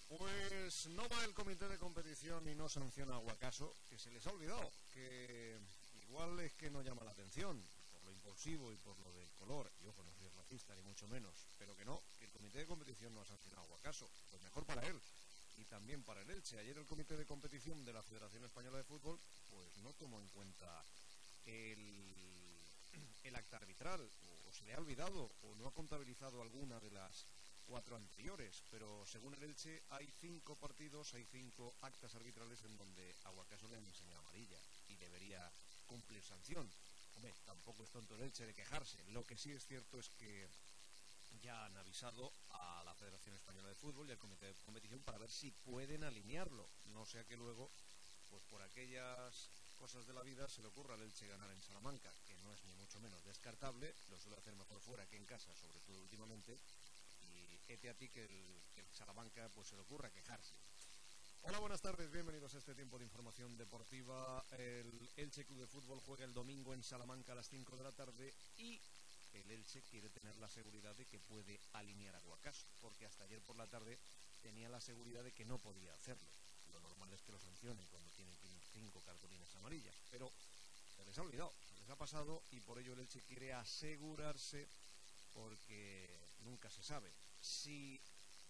Pues no va el comité de competición y no sanciona a Guacaso, que se les ha olvidado, que igual es que no llama la atención por lo impulsivo y por lo del color, y ojo, no soy racista ni mucho menos, pero que no, que el comité de competición no ha sancionado a Guacaso, pues mejor para él y también para el Elche. Ayer el comité de competición de la Federación Española de Fútbol pues no tomó en cuenta el acta arbitral, o se le ha olvidado, o no ha contabilizado alguna de las 4 anteriores, pero según el Elche hay 5 partidos, hay 5 actas arbitrales en donde a Guacaso le han enseñado amarilla y debería cumplir sanción. Hombre, tampoco es tonto el Elche de quejarse. Lo que sí es cierto es que ya han avisado a la Federación Española de Fútbol y al Comité de Competición para ver si pueden alinearlo, no sea que luego, pues por aquellas cosas de la vida, se le ocurra al Elche ganar en Salamanca, que no es ni mucho menos descartable, lo suele hacer mejor fuera que en casa, sobre todo últimamente, y hete a ti que el Salamanca pues se le ocurra quejarse. Hola, buenas tardes, bienvenidos a este tiempo de información deportiva. El Elche Club de Fútbol juega el domingo en Salamanca a las 5 de la tarde y el Elche quiere tener la seguridad de que puede alinear a Guacaso, porque hasta ayer por la tarde tenía la seguridad de que no podía hacerlo. Lo normal es que lo sancionen cuando tienen 5 cartulinas amarillas, pero se les ha olvidado, se les ha pasado y por ello el Elche quiere asegurarse, porque nunca se sabe. Si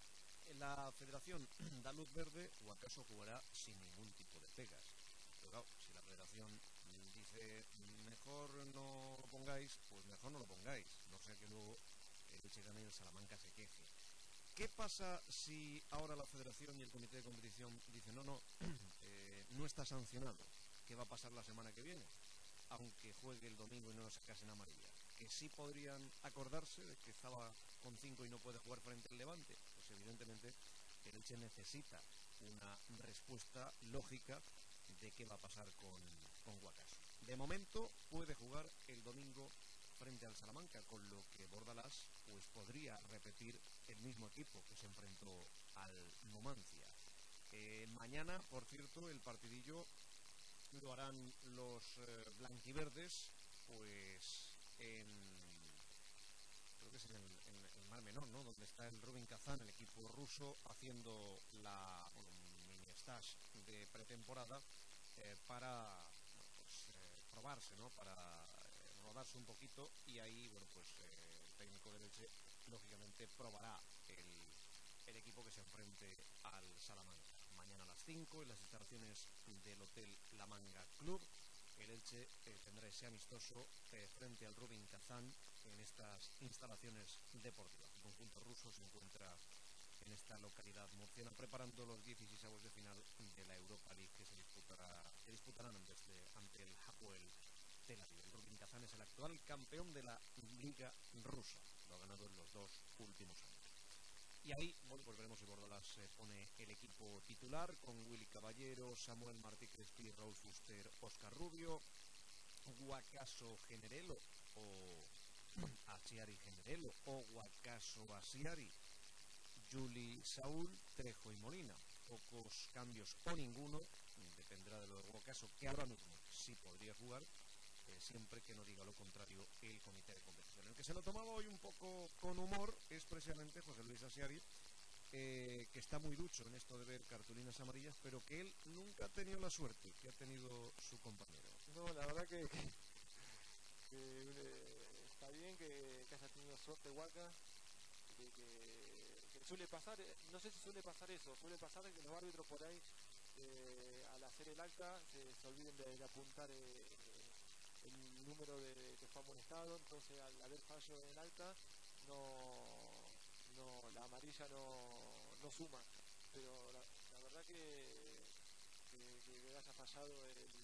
la Federación da luz verde, Guacaso jugará sin ningún tipo de pegas. Pero claro, si la Federación dice mejor no lo pongáis, pues mejor no lo pongáis. No sea que luego el Elche gane y el Salamanca se queje. ¿Qué pasa si ahora la Federación y el Comité de Competición dicen no está sancionado? ¿Qué va a pasar la semana que viene? Aunque juegue el domingo y no lo sacasen amarilla. Que sí podrían acordarse de que estaba con 5 y no puede jugar frente al Levante. Pues evidentemente el Elche necesita una respuesta lógica de qué va a pasar con Guacaso. De momento puede jugar el domingo frente al Salamanca, con lo que Bordalás pues podría repetir el mismo equipo que se enfrentó al Numancia. Mañana, por cierto, el partidillo lo harán los blanquiverdes, pues creo que es en el Mar Menor, ¿no? Donde está el Rubin Kazan, el equipo ruso, haciendo un mini stage de pretemporada para probarse, ¿no? Para rodarse un poquito y ahí, bueno, pues el técnico del Elche lógicamente probará el equipo que se enfrente al Salamanca. Mañana a las 5 en las instalaciones del Hotel La Manga Club. El Elche tendrá ese amistoso frente al Rubin Kazan en estas instalaciones deportivas. El conjunto ruso se encuentra en esta localidad murciana preparando los 16avos de final de la Europa League que se disputarán ante el Hapoel Tel Aviv. El Rubin Kazan es el actual campeón de la Liga Rusa. Lo ha ganado en los 2 últimos años. Y ahí, bueno, pues veremos si Bordalás pone el equipo titular con Willy Caballero, Samuel Martí Crespi, Raúl Fuster, Óscar Rubio, Guacaso Generelo o Asiari Generelo o Guacaso Asiari, Juli Saúl, Trejo y Molina. Pocos cambios o ninguno, dependerá de lo de Guacaso, que ahora mismo sí podría jugar, siempre que no diga lo contrario el comité de competición. El que se lo tomaba hoy un poco con humor es precisamente José Luis Asiari, que está muy ducho en esto de ver cartulinas amarillas, pero que él nunca ha tenido la suerte que ha tenido su compañero. No, la verdad que está bien que haya tenido suerte Huaca, que suele pasar, no sé si suele pasar eso, suele pasar que los árbitros por ahí al hacer el acta se olviden de apuntar el número que fue amonestado, entonces al haber fallo en el acta la amarilla no suma, pero la verdad que haya fallado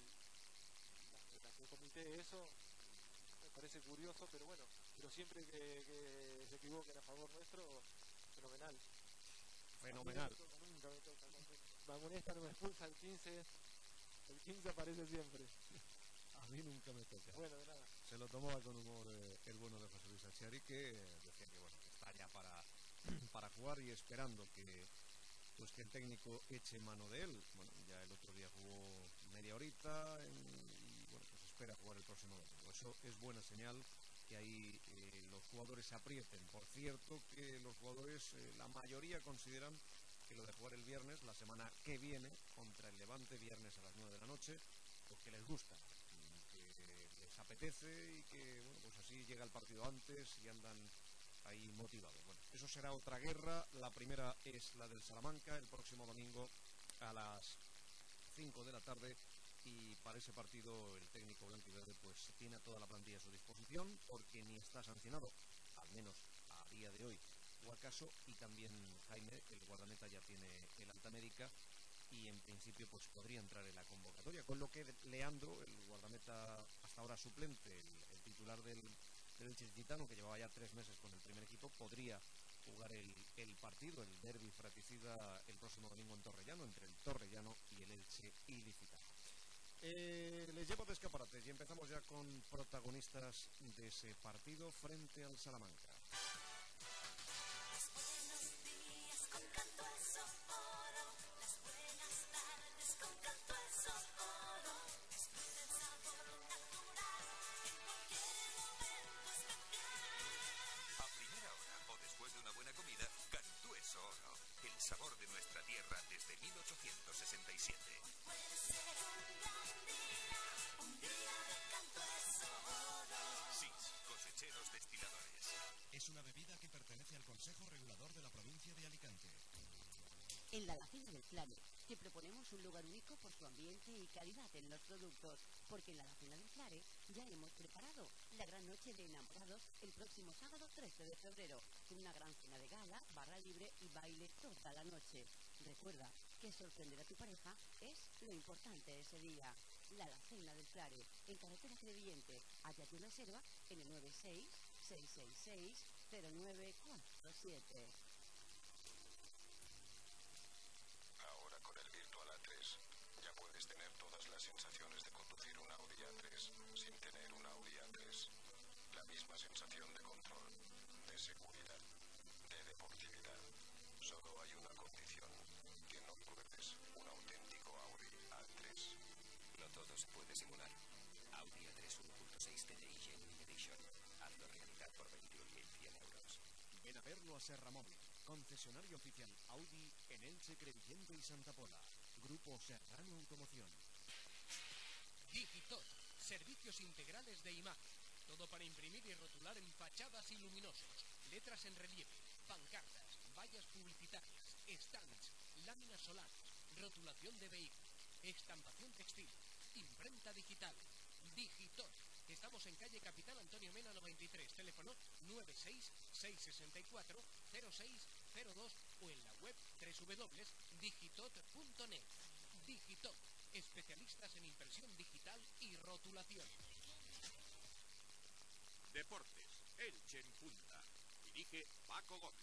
el comité eso me parece curioso, pero bueno, pero siempre que se equivoquen a favor nuestro, fenomenal. Fenomenal. Nunca me toca, me amonesta, no me expulsa el 15 aparece siempre. A mí nunca me toca. Bueno, de nada. Se lo tomaba con humor el bueno de José Luis Asiari, que decía que bueno, que está ya para jugar y esperando que el técnico eche mano de él. Bueno, ya el otro día jugó media horita y bueno, pues espera jugar el próximo domingo. Eso es buena señal, que ahí los jugadores se aprieten. Por cierto, que los jugadores, la mayoría consideran que lo de jugar el viernes, la semana que viene, contra el Levante, viernes a las 9 de la noche, pues que les gusta, que les apetece y que, bueno, pues así llega el partido antes y andan ahí motivados. Bueno, eso será otra guerra. La primera es la del Salamanca, el próximo domingo a las 5 de la tarde. Y para ese partido el técnico blanquiverde pues tiene a toda la plantilla a su disposición, porque ni está sancionado, al menos a día de hoy, Guacaso, y también Jaime, el guardameta, ya tiene el alta médica y en principio pues podría entrar en la convocatoria, con lo que Leandro, el guardameta hasta ahora suplente, el titular del Elche Gitano, que llevaba ya 3 meses con el primer equipo, podría jugar el partido, el derbi fratricida, el próximo domingo en Torrellano, entre el Torrellano y el Elche ilicitano. Les llevo de escaparates y empezamos ya con protagonistas de ese partido frente al Salamanca. A primera hora o después de una buena comida, Cantú es oro, el sabor de nuestra tierra desde 1867. Cosecheros Destiladores. Es una bebida que pertenece al Consejo Regulador de la provincia de Alicante. En la Alacena del Clare te proponemos un lugar único por su ambiente y calidad en los productos, porque en la Alacena del Clare ya hemos preparado la gran noche de enamorados el próximo sábado 13 de febrero, con una gran cena de gala, barra libre y baile toda la noche. Recuerda que sorprender a tu pareja es lo importante ese día. La Alacena del Clare, en carretera Crevillente. Haya tu reserva en el 96-666-0947. Ahora con el Virtual A3 ya puedes tener todas las sensaciones de conducir un Audi A3 sin tener un Audi A3. La misma sensación de control, de seguridad, de deportividad. Solo hay una condición, que no pruebes un auténtico Audi A3. No todo se puede simular. Audi A3 1.6 TDI Genuine Edition. Hazlo realidad por 21.100 euros. Ven a verlo a Serra Móvil, concesionario oficial Audi en Elche, Crevillente y Santa Pola. Grupo Serrano Automoción. Digitot, servicios integrales de imagen. Todo para imprimir y rotular en fachadas y luminosos, letras en relieve, pancartas, vallas publicitarias, stands, láminas solares, rotulación de vehículos, estampación textil, imprenta digital. Digitot. Estamos en calle Capitán Antonio Mena 93, teléfono 96-664-0602 o en la web www.digitot.net. Digitot, especialistas en impresión digital y rotulación. Deportes, Elche en Punta. Dirige Paco Gómez.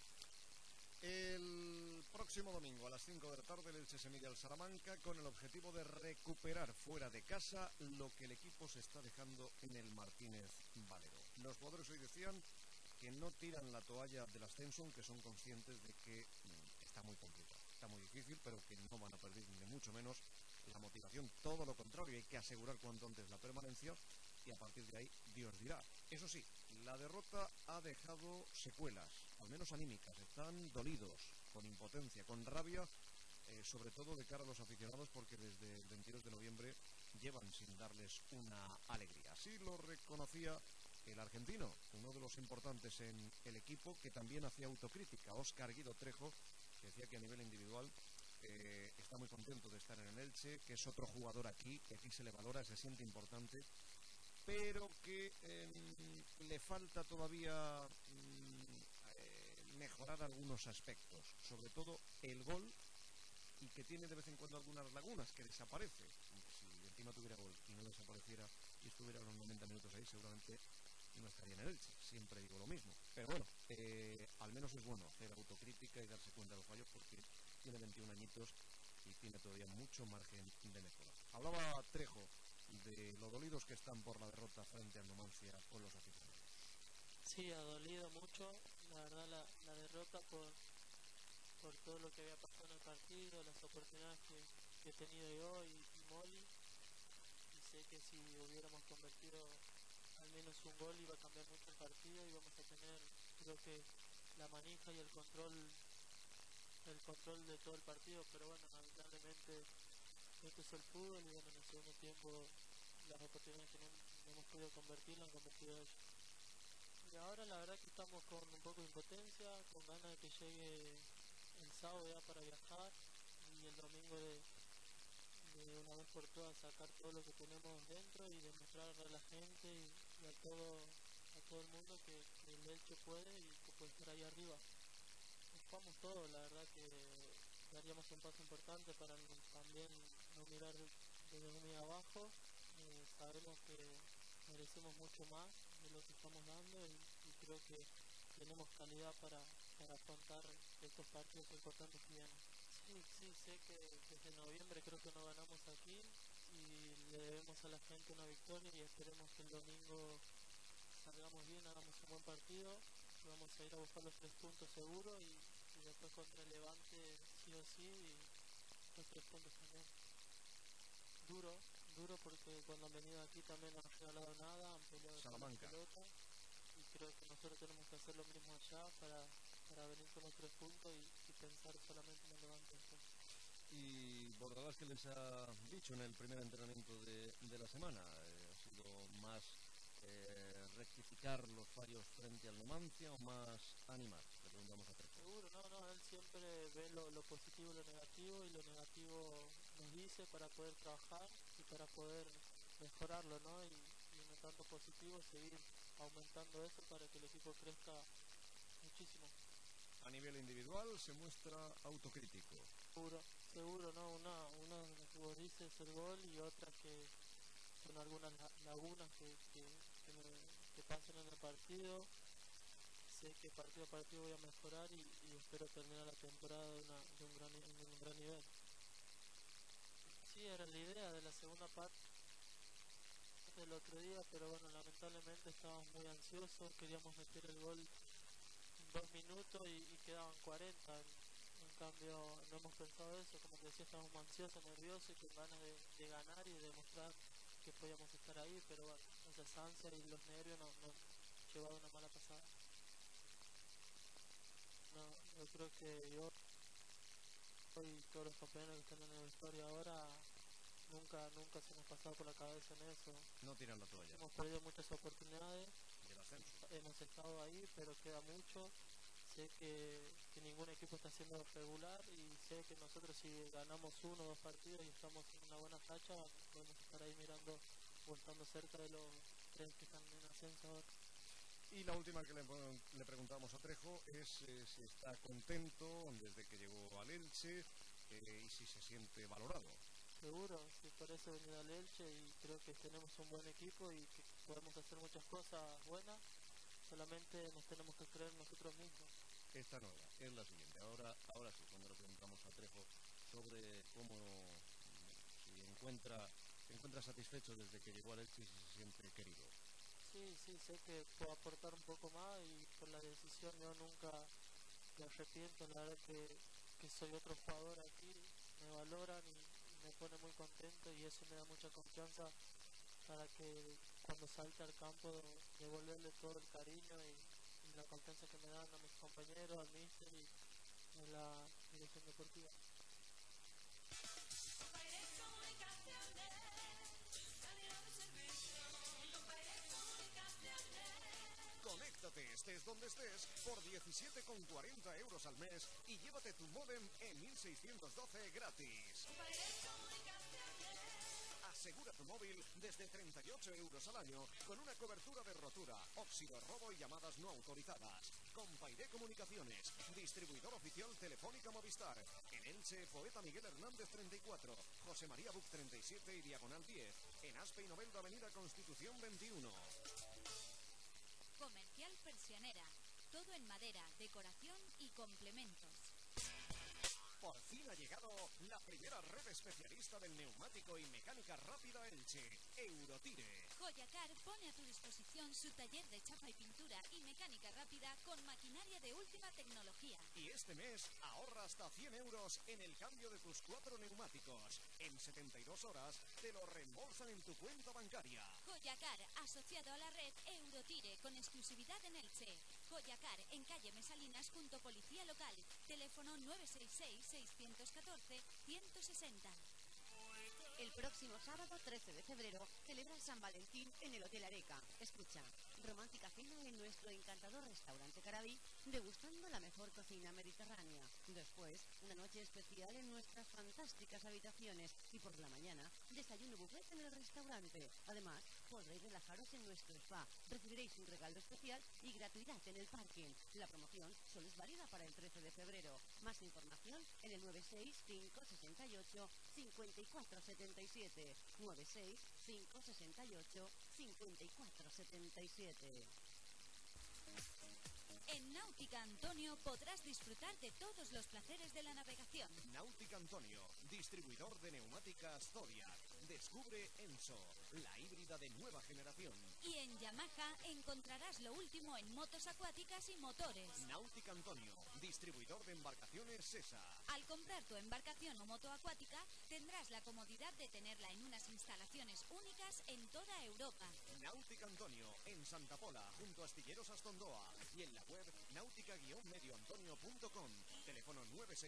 El próximo domingo a las 5 de la tarde el Elche se mide al Salamanca con el objetivo de recuperar fuera de casa lo que el equipo se está dejando en el Martínez Valero. Los jugadores hoy decían que no tiran la toalla del ascenso, aunque son conscientes de que está muy complicado, está muy difícil, pero que no van a perder ni mucho menos la motivación, todo lo contrario, hay que asegurar cuanto antes la permanencia y a partir de ahí Dios dirá. Eso sí, la derrota ha dejado secuelas, al menos anímicas, están dolidos, con impotencia, con rabia, sobre todo de cara a los aficionados, porque desde el 22 de noviembre llevan sin darles una alegría. Así lo reconocía el argentino, uno de los importantes en el equipo, que también hacía autocrítica, Óscar Guido Trejo, que decía que a nivel individual está muy contento de estar en el Elche, que es otro jugador aquí, que aquí se le valora, se siente importante, pero que le falta todavía mejorar algunos aspectos, sobre todo el gol, y que tiene de vez en cuando algunas lagunas, que desaparece. Si encima tuviera gol y no desapareciera y estuviera unos 90 minutos ahí, seguramente no estaría en el Elche, siempre digo lo mismo. Pero bueno, al menos es bueno hacer autocrítica y darse cuenta de los fallos, porque tiene 21 añitos y tiene todavía mucho margen de mejora. Hablaba Trejo de lo dolidos que están por la derrota frente al Numancia con los aficionados. Sí, ha dolido mucho, la verdad, la derrota por todo lo que había pasado en el partido, las oportunidades que he tenido yo y Molly, y sé que si hubiéramos convertido al menos un gol iba a cambiar mucho el partido y vamos a tener, creo que, la manija y el control el control de todo el partido, pero bueno, lamentablemente esto es el fútbol y bueno, en el segundo tiempo las oportunidades que no hemos podido convertir las han convertido ellos. Y ahora la verdad que estamos con un poco de impotencia, con ganas de que llegue el sábado ya para viajar y el domingo de una vez por todas sacar todo lo que tenemos dentro y demostrarle a la gente y a todo el mundo que el Elche puede y que puede estar ahí arriba. Nos jugamos todo, la verdad que daríamos un paso importante para también no mirar desde muy abajo. Sabemos que merecemos mucho más de lo que estamos dando y creo que tenemos calidad para afrontar estos partidos importantes que vienen. Sí, sé que desde noviembre creo que no ganamos aquí y le debemos a la gente una victoria y esperemos que el domingo salgamos bien, hagamos un buen partido, vamos a ir a buscar los 3 puntos seguro y después contra el Levante sí o sí y los 3 puntos también. Duro porque cuando han venido aquí también no han regalado nada, han peleado con la pelota y creo que nosotros tenemos que hacer lo mismo allá para venir con los 3 puntos y pensar solamente en el Levante después. Y Bordalás, ¿qué les ha dicho en el primer entrenamiento de la semana? ¿Ha sido más rectificar los fallos frente al Numancia o más animar? Le preguntamos a Trejo. Seguro, no, él siempre ve lo positivo y lo negativo nos dice para poder trabajar y para poder mejorarlo, ¿no? Y no tanto positivo, seguir aumentando eso para que el equipo crezca muchísimo. A nivel individual se muestra autocrítico. Seguro, ¿no? Una de las que vos dices es el gol y otra que son algunas lagunas que pasan en el partido. Sé que partido a partido voy a mejorar y espero terminar la temporada de un gran nivel. Sí, era la idea de la segunda parte del otro día, pero bueno, lamentablemente estábamos muy ansiosos, queríamos meter el gol en 2 minutos y quedaban 40. En cambio, no hemos pensado eso, como te decía, estábamos ansiosos, nerviosos y con ganas de ganar y de demostrar que podíamos estar ahí, pero bueno, esas ansias y los nervios nos llevaron una mala pasada. No, yo creo que yo y todos los compañeros que están en el vestuario ahora nunca se nos ha pasado por la cabeza en eso. No tiran la toalla. Hemos perdido muchas oportunidades, Del ascenso. hemos estado ahí, pero queda mucho. Sé que ningún equipo está siendo regular y sé que nosotros si ganamos 1 o 2 partidos y estamos en una buena racha, podemos estar ahí mirando o estando cerca de los 3 que están en ascenso ahora. Y la última que le preguntamos a Trejo es si está contento desde que llegó al Elche y si se siente valorado. Seguro, sí, por eso he venido al Elche y creo que tenemos un buen equipo y que podemos hacer muchas cosas buenas, solamente nos tenemos que creer nosotros mismos. Esta no es la siguiente. Ahora sí, cuando le preguntamos a Trejo sobre cómo si se encuentra satisfecho desde que llegó al Elche y si se siente querido. Sí, sé que puedo aportar un poco más y por la decisión yo nunca me arrepiento, la verdad que soy otro jugador aquí, me valoran y me pone muy contento y eso me da mucha confianza para que cuando salte al campo devolverle todo el cariño y la confianza que me dan a mis compañeros, al míster y a la dirección deportiva. Conéctate, estés donde estés, por 17,40 euros al mes y llévate tu módem en 1612 gratis. Asegura tu móvil desde 38 euros al año con una cobertura de rotura, óxido, robo y llamadas no autorizadas. Compairé Comunicaciones, distribuidor oficial Telefónica Movistar. En Elche, Poeta Miguel Hernández 34, José María Buc 37 y Diagonal 10. En Aspe y Novelda, Avenida Constitución 21. Comercial Persianera. Todo en madera, decoración y complementos. Por fin ha llegado la primera red especialista del neumático y mecánica rápida Elche, Eurotire. Joyacar pone a tu disposición su taller de chapa y pintura y mecánica rápida con maquinaria de última tecnología. Y este mes ahorra hasta 100 euros en el cambio de tus 4 neumáticos. En 72 horas te lo reembolsan en tu cuenta bancaria. Joyacar, asociado a la red Eurotire con exclusividad en Elche. Goyacar, en calle Mesalinas, junto Policía Local. Teléfono 966-614-160. El próximo sábado 13 de febrero celebra San Valentín en el Hotel Areca. Escucha, romántica cena en nuestro encantador restaurante Carabí, degustando la mejor cocina mediterránea. Después, una noche especial en nuestras fantásticas habitaciones y por la mañana, desayuno buffet en el restaurante. Además, podréis relajaros en nuestro spa, recibiréis un regalo especial y gratuidad en el parking. La promoción solo es válida para el 13 de febrero. Más información en el 96568-5477. 96568-5477. En Náutica Antonio podrás disfrutar de todos los placeres de la navegación. Náutica Antonio, distribuidor de neumáticas Zodiac. Descubre Enso, la híbrida de nueva generación. Y en Yamaha encontrarás lo último en motos acuáticas y motores. Náutica Antonio, distribuidor de embarcaciones SESA. Al comprar tu embarcación o moto acuática, tendrás la comodidad de tenerla en unas instalaciones únicas en toda Europa. Náutica Antonio, en Santa Pola, junto a Astilleros Astondoa. Y en la web náutica-medioantonio.com. Teléfono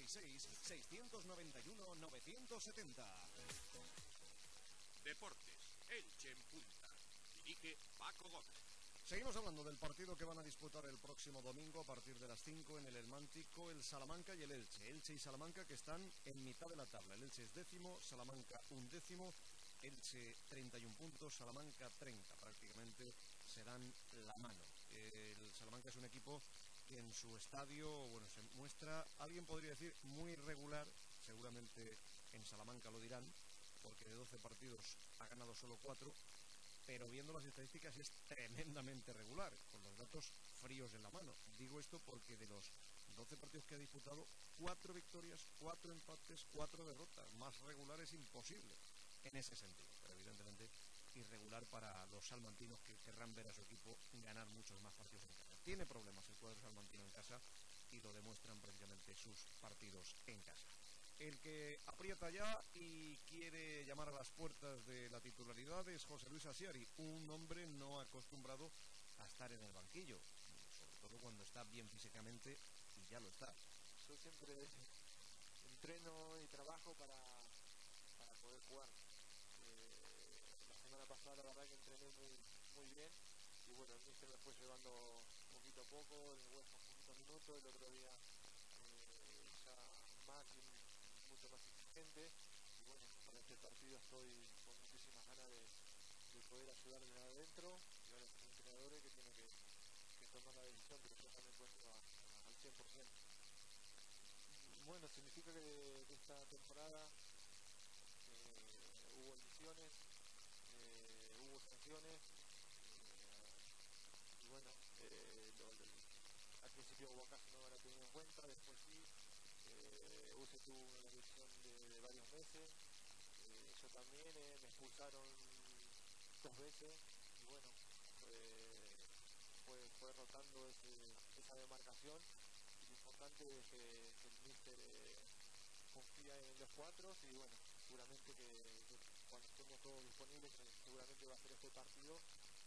966-691-970. Deportes, Elche en punta. Dirige Paco Gómez. Seguimos hablando del partido que van a disputar el próximo domingo a partir de las 5 en el Elmántico, el Salamanca y el Elche. Elche y Salamanca que están en mitad de la tabla. El Elche es 10º, Salamanca 11º, Elche 31 puntos, Salamanca 30. Prácticamente se dan la mano. El Salamanca es un equipo que en su estadio, bueno, se muestra, alguien podría decir, muy regular. Seguramente en Salamanca lo dirán, porque de 12 partidos ha ganado solo 4. Pero viendo las estadísticas es tremendamente regular, con los datos fríos en la mano. Digo esto porque de los 12 partidos que ha disputado, 4 victorias, 4 empates, 4 derrotas. Más regular es imposible en ese sentido. Pero evidentemente irregular para los salmantinos que querrán ver a su equipo ganar muchos más partidos en casa. Tiene problemas el cuadro salmantino en casa y lo demuestran precisamente sus partidos en casa. El que aprieta ya y quiere llamar a las puertas de la titularidad es José Luis Asiari, un hombre no acostumbrado a estar en el banquillo, sobre todo cuando está bien físicamente, y ya lo está. Yo siempre entreno y trabajo para poder jugar. La semana pasada la verdad que entrené muy bien y bueno, el míster me fue llevando poquito a poco, en el hueso poquitos minutos, el otro día ya más y mucho más exigente y bueno, para este partido estoy con muchísimas ganas de poder ayudar desde adentro y ahora son entrenadores que tienen que tomar la decisión, pero yo también cuento al 100%. Bueno, significa que esta temporada hubo lesiones, hubo sanciones y bueno, al principio Guacaje no la tenía en cuenta, después sí. UCE tuvo una lesión de varios meses, yo también, me expulsaron 2 veces y bueno, fue rotando esa demarcación y lo importante es que el míster confía en los 4 y bueno, seguramente que cuando estemos todos disponibles, seguramente va a ser este partido,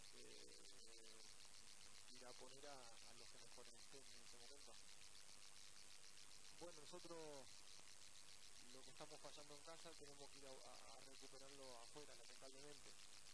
irá a poner a los que mejor estén en ese momento. Bueno, nosotros lo que estamos fallando en casa tenemos que ir a recuperarlo afuera, lamentablemente.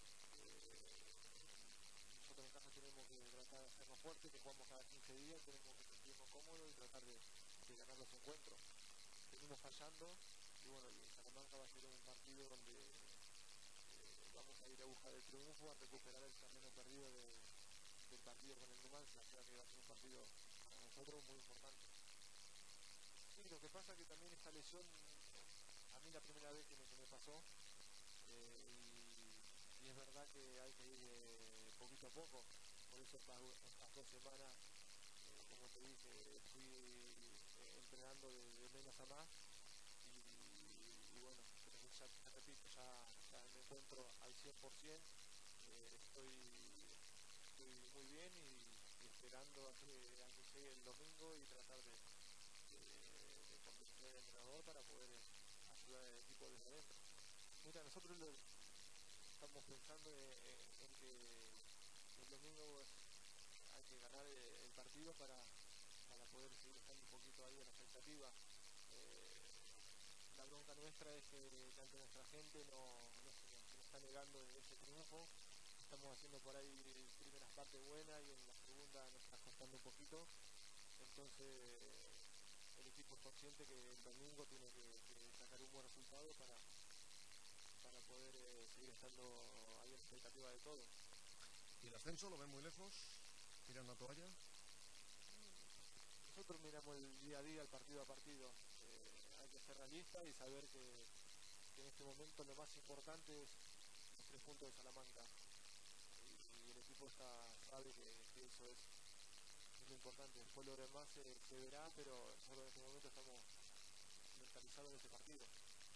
Nosotros en casa tenemos que tratar de hacernos fuertes, que jugamos cada 15 días, tenemos que sentirnos cómodos y tratar de ganar los encuentros. Venimos fallando y bueno, y Salamanca va a ser un partido donde vamos a ir a buscar el triunfo, a recuperar el terreno perdido del partido con el Numancia, o sea que va a ser un partido para nosotros muy importante. Sí, lo que pasa es que también esta lesión, a mí la primera vez que me pasó, y es verdad que hay que ir poquito a poco, por eso estas 2 semanas, como te dije, fui entrenando de menos a más, y bueno, ya te repito, ya me encuentro al 100%, estoy muy bien y esperando a que llegue el domingo y tratar de convencer al entrenador para poder ayudar al equipo desde adentro. Mira, nosotros estamos pensando en que el domingo hay que ganar el partido para poder seguir estando un poquito ahí en la expectativa. La bronca nuestra es que ante nuestra gente no se nos está negando ese triunfo. Estamos haciendo por ahí primeras partes buenas y en la segunda nos está costando un poquito. Entonces el equipo es consciente que el domingo tiene que sacar un buen resultado para poder seguir estando ahí en la expectativa de todo. ¿Y el ascenso lo ven muy lejos? ¿Tiran la toalla? Nosotros miramos el día a día, el partido a partido. Hay que ser realista y saber que en este momento lo más importante es los 3 puntos de Salamanca. Y el equipo sabe que eso es lo importante. Después lo demás se verá, pero nosotros en este momento estamos mentalizados en ese partido.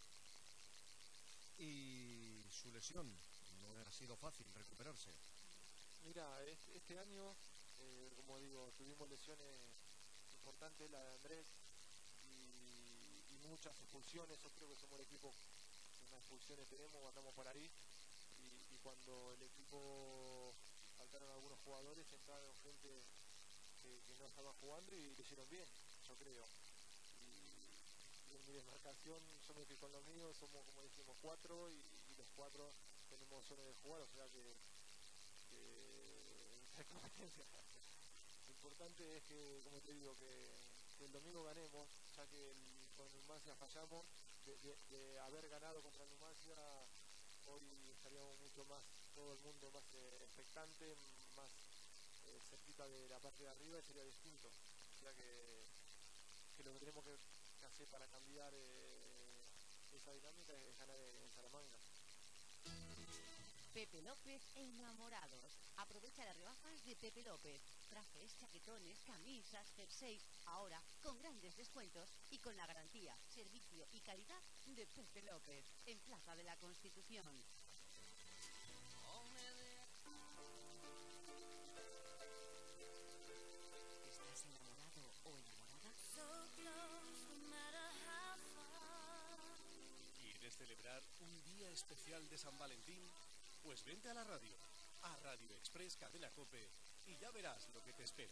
Y su lesión, no ha sido fácil recuperarse. Mira, este año, como digo, tuvimos lesiones importantes, la de Andrés, y muchas expulsiones. Yo creo que somos el equipo que más expulsiones tenemos, andamos por ahí. Y cuando el equipo faltaron algunos jugadores, entraron gente que no estaba jugando y lo hicieron bien, yo creo. Y en mi demarcación, yo me fui con lo mío, somos, como dijimos, 4 y los 4 tenemos zonas de jugar, o sea que lo importante es que, como te digo, que el domingo ganemos, ya que con el Numancia fallamos. De haber ganado contra el Numancia, hoy estaríamos mucho más, todo el mundo más expectante, más cerquita de la parte de arriba, y sería distinto. O sea que lo que tenemos que hacer para cambiar esa dinámica es ganar en Salamanca. Pepe López Enamorados. Aprovecha las rebajas de Pepe López. Trajes, chaquetones, camisas, jerseys, ahora con grandes descuentos y con la garantía, servicio y calidad de Pepe López, en Plaza de la Constitución. ¿Estás enamorado o enamorada? ¿Quieres celebrar un día especial de San Valentín? Pues vente a la radio, a Radio Express Cadena COPE, y ya verás lo que te espera.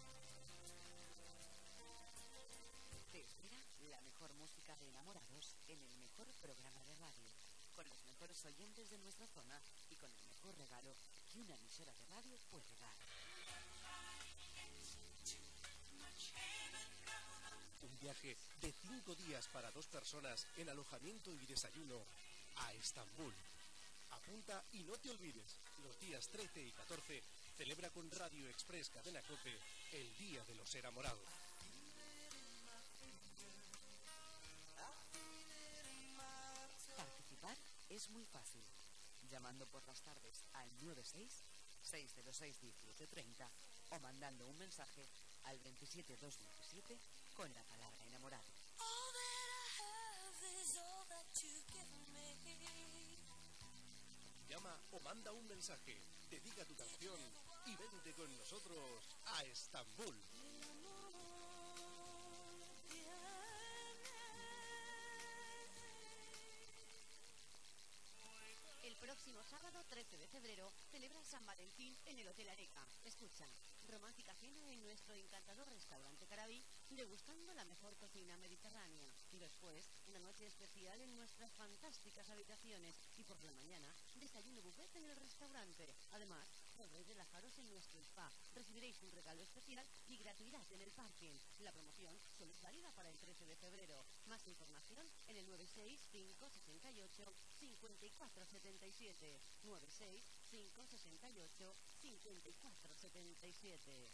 Te espera la mejor música de enamorados en el mejor programa de radio, con los mejores oyentes de nuestra zona y con el mejor regalo que una emisora de radio puede dar. Un viaje de 5 días para 2 personas en alojamiento y desayuno a Estambul. Apunta y no te olvides, los días 13 y 14 celebra con Radio Express Cadena COPE el Día de los Enamorados. Participar es muy fácil, llamando por las tardes al 96-606-1830 o mandando un mensaje al 27227 con la palabra enamorado. Llama o manda un mensaje, dedica tu canción y vente con nosotros a Estambul. El próximo sábado 13 de febrero celebra San Valentín en el Hotel Areca. Escucha, romántica cena en nuestro encantador restaurante Carabí, degustando la mejor cocina mediterránea. Después, una noche especial en nuestras fantásticas habitaciones y por la mañana, desayuno buffet en el restaurante. Además, podréis relajaros en nuestro spa, recibiréis un regalo especial y gratuidad en el parking. La promoción solo es válida para el 13 de febrero. Más información en el 96568-5477. 96568-5477.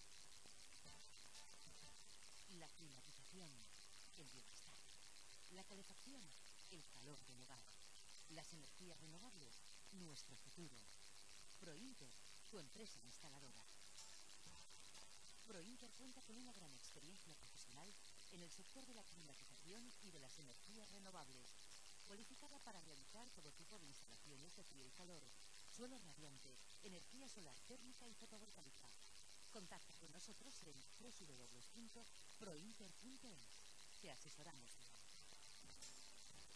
La climatización, el bienestar. La calefacción, el calor del hogar. Las energías renovables, nuestro futuro. Prointer, tu empresa instaladora. Prointer cuenta con una gran experiencia profesional en el sector de la climatización y de las energías renovables, cualificada para realizar todo tipo de instalaciones de frío y calor, suelo radiante, energía solar térmica y fotovoltaica. Contacta con nosotros en www.prointer.es. Te asesoramos.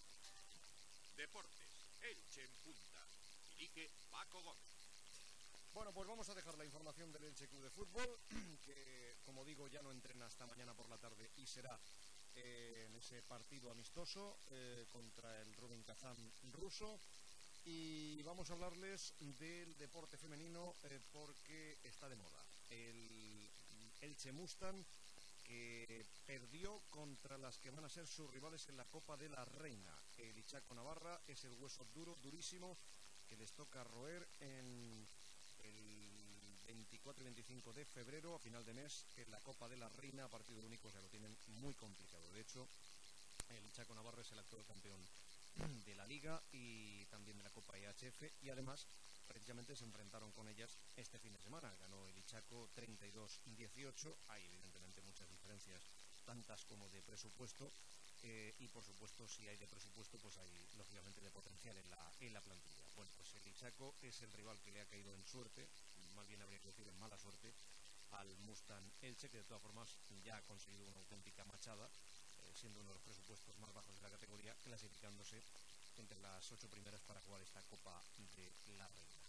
Deportes, Elche en punta. Dirige Paco Gómez. Bueno, pues vamos a dejar la información del Elche Club de Fútbol, que como digo ya no entrena hasta mañana por la tarde y será en ese partido amistoso contra el Rubin Kazán ruso. Y vamos a hablarles del deporte femenino porque está de moda. El Elche Mustang, que perdió contra las que van a ser sus rivales en la Copa de la Reina. El Ichaco Navarra es el hueso duro, durísimo, que les toca roer en el 24 y 25 de febrero, a final de mes, en la Copa de la Reina. A partido único se lo tienen muy complicado. De hecho, el Ichaco Navarra es el actual campeón de la Liga y también de la Copa IHF, y además precisamente se enfrentaron con ellas este fin de semana. Ganó el Ichaco 32-18. Hay evidentemente muchas diferencias, tantas como de presupuesto, y por supuesto si hay de presupuesto pues hay lógicamente de potencial en la plantilla. Bueno, pues el Ichaco es el rival que le ha caído en suerte, más bien habría que decir en mala suerte, al Mustang Elche, que de todas formas ya ha conseguido una auténtica machada, siendo uno de los presupuestos más bajos de la categoría, clasificándose entre las 8 primeras para jugar esta Copa de la Reina.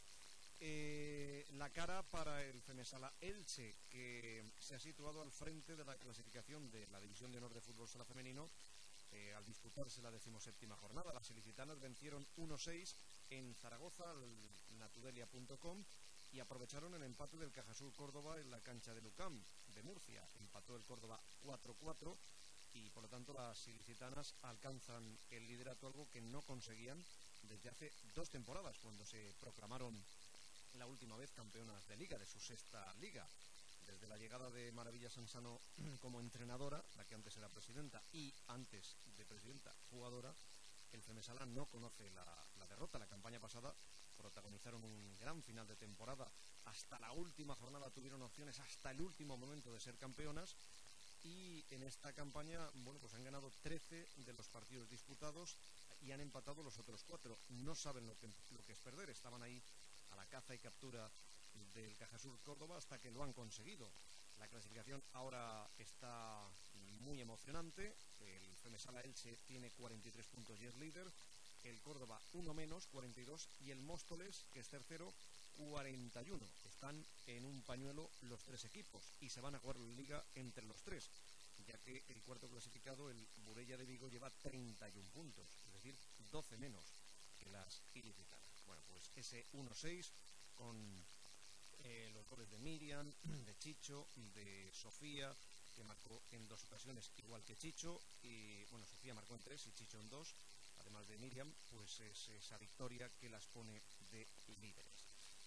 La cara para el Femesala Elche, que se ha situado al frente de la clasificación de la División de Honor de Fútbol Sala Femenino al disputarse la 17ª jornada. Las ilicitanas vencieron 1-6 en Zaragoza, al natudelia.com, y aprovecharon el empate del Cajasur Córdoba en la cancha de Lucam de Murcia. Empató el Córdoba 4-4 y por lo tanto las ilicitanas alcanzan el liderato, algo que no conseguían desde hace 2 temporadas, cuando se proclamaron la última vez campeonas de liga, de su 6ª liga. Desde la llegada de Maravilla Sansano como entrenadora, la que antes era presidenta y antes de presidenta jugadora, el Femesala no conoce la derrota. La campaña pasada protagonizaron un gran final de temporada. Hasta la última jornada tuvieron opciones, hasta el último momento, de ser campeonas. Y en esta campaña, bueno, pues han ganado 13 de los partidos disputados y han empatado los otros 4. No saben lo que es perder. Estaban ahí a la caza y captura del Cajasur Córdoba hasta que lo han conseguido. La clasificación ahora está muy emocionante. El Femesala Elche tiene 43 puntos y es líder. El Córdoba 1 menos, 42, y el Móstoles, que es tercero, 41. Están en un pañuelo los 3 equipos y se van a jugar la liga entre los 3, ya que el cuarto clasificado, el Burella de Vigo, lleva 31 puntos, es decir, 12 menos que las ilicitanas. Bueno, pues ese 1-6 con los goles de Miriam, de Chicho, de Sofía, que marcó en 2 ocasiones igual que Chicho, y bueno, Sofía marcó en 3 y Chicho en 2, además de Miriam, pues es esa victoria que las pone de líderes.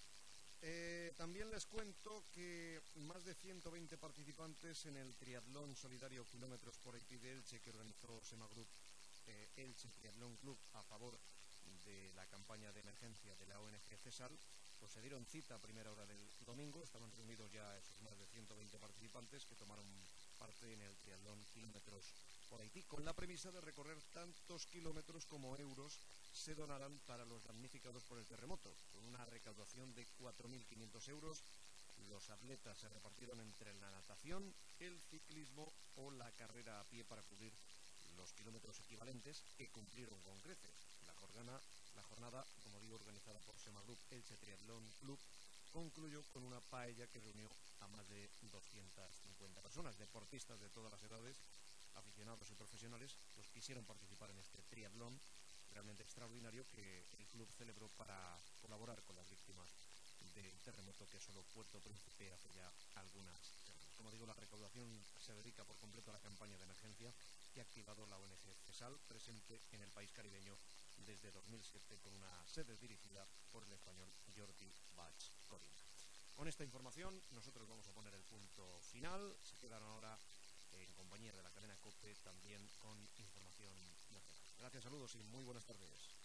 También les cuento que más de 120 participantes en el triatlón solidario Kilómetros por Haití de Elche, que organizó Sema Group Elche Triatlón Club a favor de la campaña de emergencia de la ONG CESAL, pues se dieron cita a primera hora del domingo. Estaban reunidos ya esos más de 120 participantes que tomaron parte en el triatlón Kilómetros por Haití, con la premisa de recorrer tantos kilómetros como euros se donarán para los damnificados por el terremoto. Con una recaudación de 4.500 euros, los atletas se repartieron entre la natación, el ciclismo o la carrera a pie para cubrir los kilómetros equivalentes, que cumplieron con creces. La jornada, como digo, organizada por Sema Group Elche Triatlón Club, concluyó con una paella que reunió a más de 250 personas, deportistas de todas las edades, aficionados y profesionales, pues quisieron participar en este triatlón realmente extraordinario que el club celebró para colaborar con las víctimas del terremoto que asoló Puerto Príncipe hace ya algunas semanas. Como digo, la recaudación se dedica por completo a la campaña de emergencia que ha activado la ONG CESAL, presente en el país caribeño desde 2007, con una sede dirigida por el español Jordi Bach Corina. Con esta información nosotros vamos a poner el punto final. Se quedan ahora en compañía de la cadena COPE, también con información nacional. Gracias, saludos y muy buenas tardes.